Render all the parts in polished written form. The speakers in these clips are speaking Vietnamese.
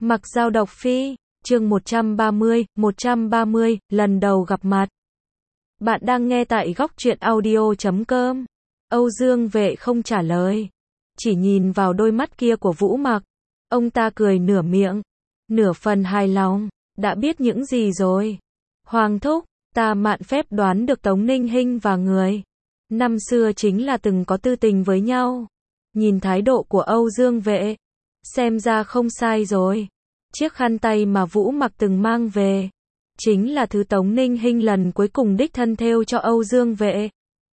Mặc Dao độc phi, chương 130, lần đầu gặp mặt. Bạn đang nghe tại góc truyện audio.com. Âu Dương Vệ không trả lời, chỉ nhìn vào đôi mắt kia của Vũ Mặc. Ông ta cười nửa miệng, nửa phần hài lòng, đã biết những gì rồi. Hoàng thúc, ta mạn phép đoán được Tống Ninh Hinh và người năm xưa chính là từng có tư tình với nhau. Nhìn thái độ của Âu Dương Vệ, xem ra không sai rồi. Chiếc khăn tay mà Vũ Mặc từng mang về, chính là thứ Tống Ninh Hinh lần cuối cùng đích thân thêu cho Âu Dương Vệ.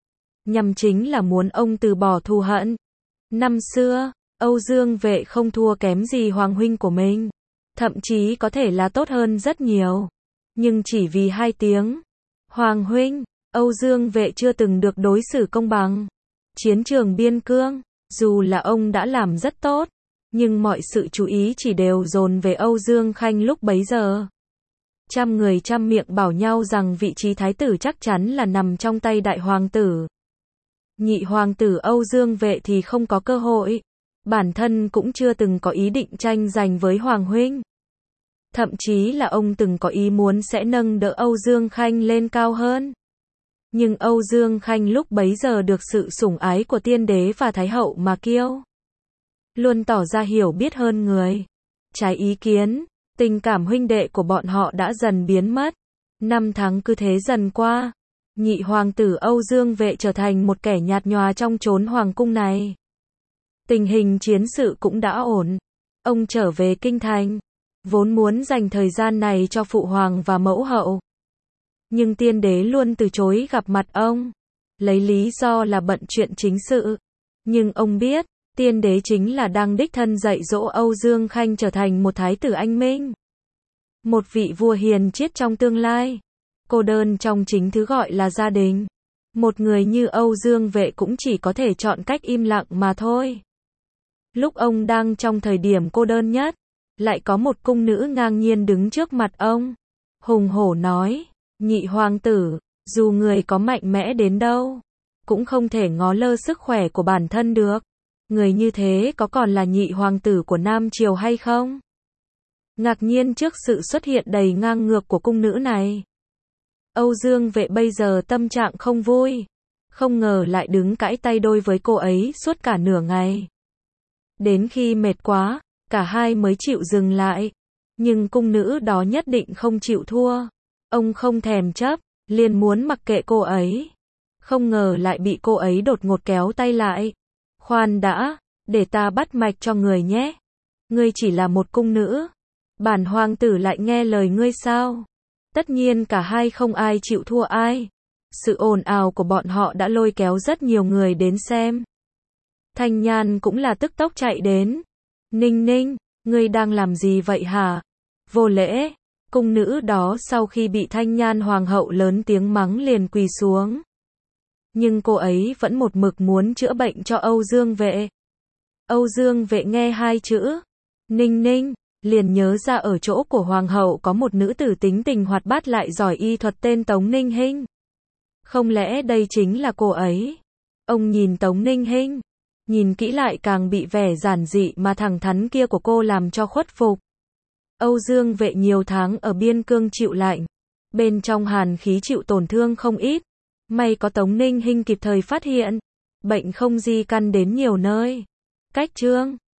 Nhằm chính là muốn ông từ bỏ thù hận. Năm xưa, Âu Dương Vệ không thua kém gì Hoàng huynh của mình. Thậm chí có thể là tốt hơn rất nhiều. Nhưng chỉ vì 2 tiếng Hoàng huynh, Âu Dương Vệ chưa từng được đối xử công bằng. Chiến trường biên cương, dù là ông đã làm rất tốt, nhưng mọi sự chú ý chỉ đều dồn về Âu Dương Khanh lúc bấy giờ. Trăm người trăm miệng bảo nhau rằng vị trí thái tử chắc chắn là nằm trong tay đại hoàng tử. Nhị hoàng tử Âu Dương Vệ thì không có cơ hội. Bản thân cũng chưa từng có ý định tranh giành với Hoàng huynh. Thậm chí là ông từng có ý muốn sẽ nâng đỡ Âu Dương Khanh lên cao hơn. Nhưng Âu Dương Khanh lúc bấy giờ được sự sủng ái của tiên đế và thái hậu mà kiêu, luôn tỏ ra hiểu biết hơn người. Trái ý kiến, tình cảm huynh đệ của bọn họ đã dần biến mất. 5 tháng cứ thế dần qua. Nhị hoàng tử Âu Dương Vệ trở thành một kẻ nhạt nhòa trong chốn hoàng cung này. Tình hình chiến sự cũng đã ổn. Ông trở về kinh thành, vốn muốn dành thời gian này cho phụ hoàng và mẫu hậu. Nhưng tiên đế luôn từ chối gặp mặt ông, lấy lý do là bận chuyện chính sự. Nhưng ông biết, tiên đế chính là đang đích thân dạy dỗ Âu Dương Khanh trở thành một thái tử anh minh. Một vị vua hiền triết trong tương lai. Cô đơn trong chính thứ gọi là gia đình. Một người như Âu Dương Vệ cũng chỉ có thể chọn cách im lặng mà thôi. Lúc ông đang trong thời điểm cô đơn nhất, lại có một cung nữ ngang nhiên đứng trước mặt ông, hùng hổ nói: nhị hoàng tử, dù người có mạnh mẽ đến đâu, cũng không thể ngó lơ sức khỏe của bản thân được. Người như thế có còn là nhị hoàng tử của Nam Triều hay không? Ngạc nhiên trước sự xuất hiện đầy ngang ngược của cung nữ này, Âu Dương Vệ bây giờ tâm trạng không vui. Không ngờ lại đứng cãi tay đôi với cô ấy suốt cả nửa ngày. Đến khi mệt quá, cả hai mới chịu dừng lại. Nhưng cung nữ đó nhất định không chịu thua. Ông không thèm chấp, liền muốn mặc kệ cô ấy. Không ngờ lại bị cô ấy đột ngột kéo tay lại. Khoan đã, để ta bắt mạch cho người nhé. Ngươi chỉ là một cung nữ, bản hoàng tử lại nghe lời ngươi sao? Tất nhiên cả hai không ai chịu thua ai. Sự ồn ào của bọn họ đã lôi kéo rất nhiều người đến xem. Thanh Nhan cũng là tức tốc chạy đến. Ninh Ninh, ngươi đang làm gì vậy hả? Vô lễ. Cung nữ đó sau khi bị Thanh Nhan hoàng hậu lớn tiếng mắng liền quỳ xuống. Nhưng cô ấy vẫn một mực muốn chữa bệnh cho Âu Dương Vệ. Âu Dương Vệ nghe 2 chữ Ninh Ninh, liền nhớ ra ở chỗ của hoàng hậu có một nữ tử tính tình hoạt bát lại giỏi y thuật tên Tống Ninh Hinh. Không lẽ đây chính là cô ấy? Ông nhìn Tống Ninh Hinh, nhìn kỹ lại càng bị vẻ giản dị mà thẳng thắn kia của cô làm cho khuất phục. Âu Dương Vệ nhiều tháng ở biên cương chịu lạnh, bên trong hàn khí chịu tổn thương không ít. May có Tống Ninh Hinh kịp thời phát hiện, bệnh không di căn đến nhiều nơi. Cách chương